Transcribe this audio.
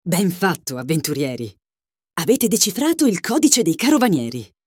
Ben fatto, avventurieri! Avete decifrato il codice dei carovanieri.